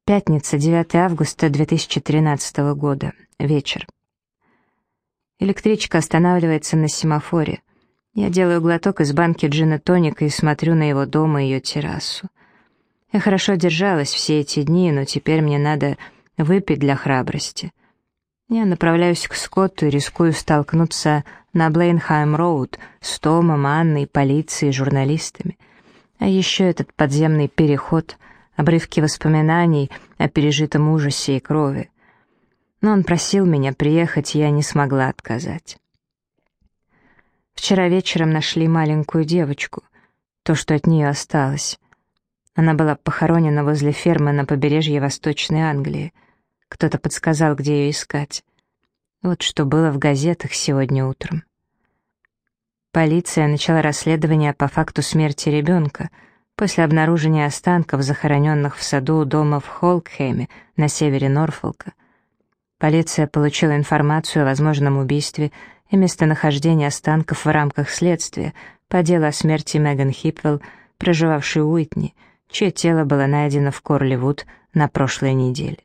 Пятница, 9 августа 2013 года. Вечер. Электричка останавливается на семафоре. Я делаю глоток из банки джина-тоника и смотрю на его дом и ее террасу. Я хорошо держалась все эти дни, но теперь мне надо выпить для храбрости. Я направляюсь к Скотту и рискую столкнуться на Блейнхайм-роуд с Томом, Анной, полицией, журналистами. А еще этот подземный переход, обрывки воспоминаний о пережитом ужасе и крови. Но он просил меня приехать, и я не смогла отказать. Вчера вечером нашли маленькую девочку, то, что от нее осталось. Она была похоронена возле фермы на побережье Восточной Англии. Кто-то подсказал, где ее искать. Вот что было в газетах сегодня утром. Полиция начала расследование по факту смерти ребенка после обнаружения останков, захороненных в саду дома в Холкхейме на севере Норфолка. Полиция получила информацию о возможном убийстве и местонахождении останков в рамках следствия по делу о смерти Меган Хипвелл, проживавшей у Уитни, чье тело было найдено в Корли-Вуд на прошлой неделе.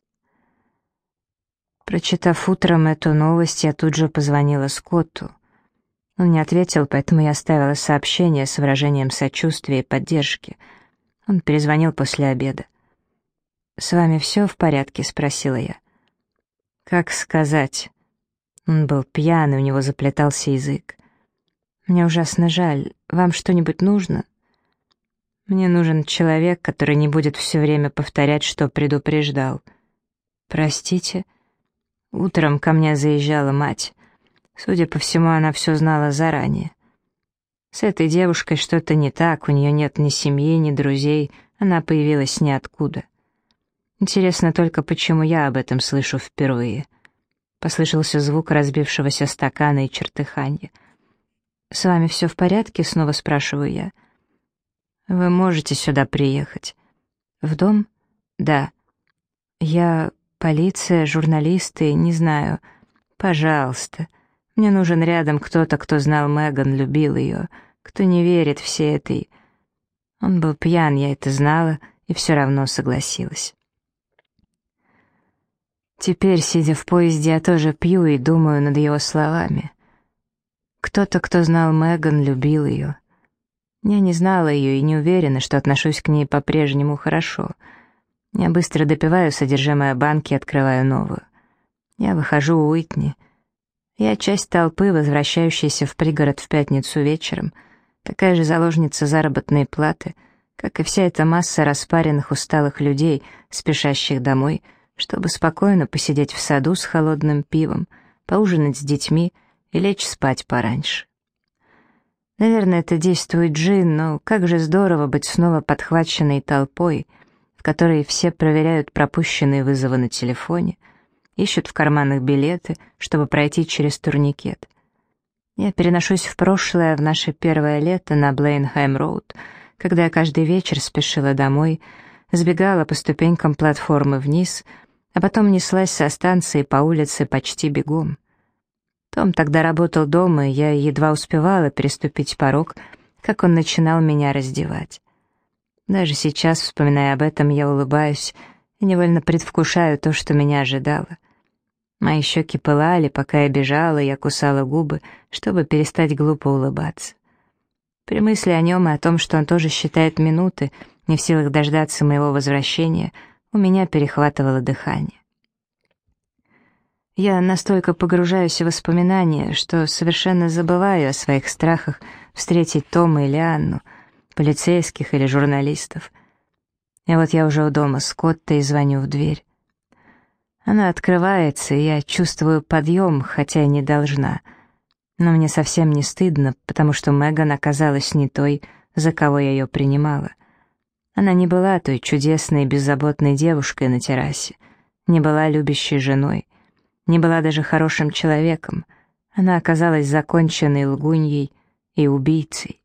Прочитав утром эту новость, я тут же позвонила Скотту. Он не ответил, поэтому я оставила сообщение с выражением сочувствия и поддержки. Он перезвонил после обеда. «С вами все в порядке?» — спросила я. «Как сказать?» Он был пьян, и у него заплетался язык. «Мне ужасно жаль. Вам что-нибудь нужно?» «Мне нужен человек, который не будет все время повторять, что предупреждал». «Простите?» Утром ко мне заезжала мать. Судя по всему, она все знала заранее. С этой девушкой что-то не так, у нее нет ни семьи, ни друзей, она появилась ниоткуда. Интересно только, почему я об этом слышу впервые. Послышался звук разбившегося стакана и чертыханья. «С вами все в порядке?» — снова спрашиваю я. «Вы можете сюда приехать?» «В дом?» «Да». «Я... полиция, журналисты, не знаю. Пожалуйста. Мне нужен рядом кто-то, кто знал Меган, любил ее, кто не верит всей этой...» Он был пьян, я это знала, и все равно согласилась. Теперь, сидя в поезде, я тоже пью и думаю над его словами. Кто-то, кто знал Меган, любил ее. Я не знала ее и не уверена, что отношусь к ней по-прежнему хорошо. Я быстро допиваю содержимое банки и открываю новую. Я выхожу у Уитни. Я часть толпы, возвращающейся в пригород в пятницу вечером, такая же заложница заработной платы, как и вся эта масса распаренных усталых людей, спешащих домой, чтобы спокойно посидеть в саду с холодным пивом, поужинать с детьми и лечь спать пораньше. Наверное, это действует джин, но как же здорово быть снова подхваченной толпой, в которой все проверяют пропущенные вызовы на телефоне, ищут в карманах билеты, чтобы пройти через турникет. Я переношусь в прошлое, в наше первое лето на Блейнхайм-роуд, когда я каждый вечер спешила домой, сбегала по ступенькам платформы вниз, а потом неслась со станции по улице почти бегом. Том тогда работал дома, и я едва успевала переступить порог, как он начинал меня раздевать. Даже сейчас, вспоминая об этом, я улыбаюсь и невольно предвкушаю то, что меня ожидало. Мои щеки пылали, пока я бежала, я кусала губы, чтобы перестать глупо улыбаться. При мысли о нем и о том, что он тоже считает минуты, не в силах дождаться моего возвращения, у меня перехватывало дыхание. Я настолько погружаюсь в воспоминания, что совершенно забываю о своих страхах встретить Тома или Анну, полицейских или журналистов. И вот я уже у дома Скотта и звоню в дверь. Она открывается, и я чувствую подъем, хотя и не должна. Но мне совсем не стыдно, потому что Меган оказалась не той, за кого я ее принимала. Она не была той чудесной, беззаботной девушкой на террасе, не была любящей женой, не была даже хорошим человеком. Она оказалась законченной лгуньей и убийцей.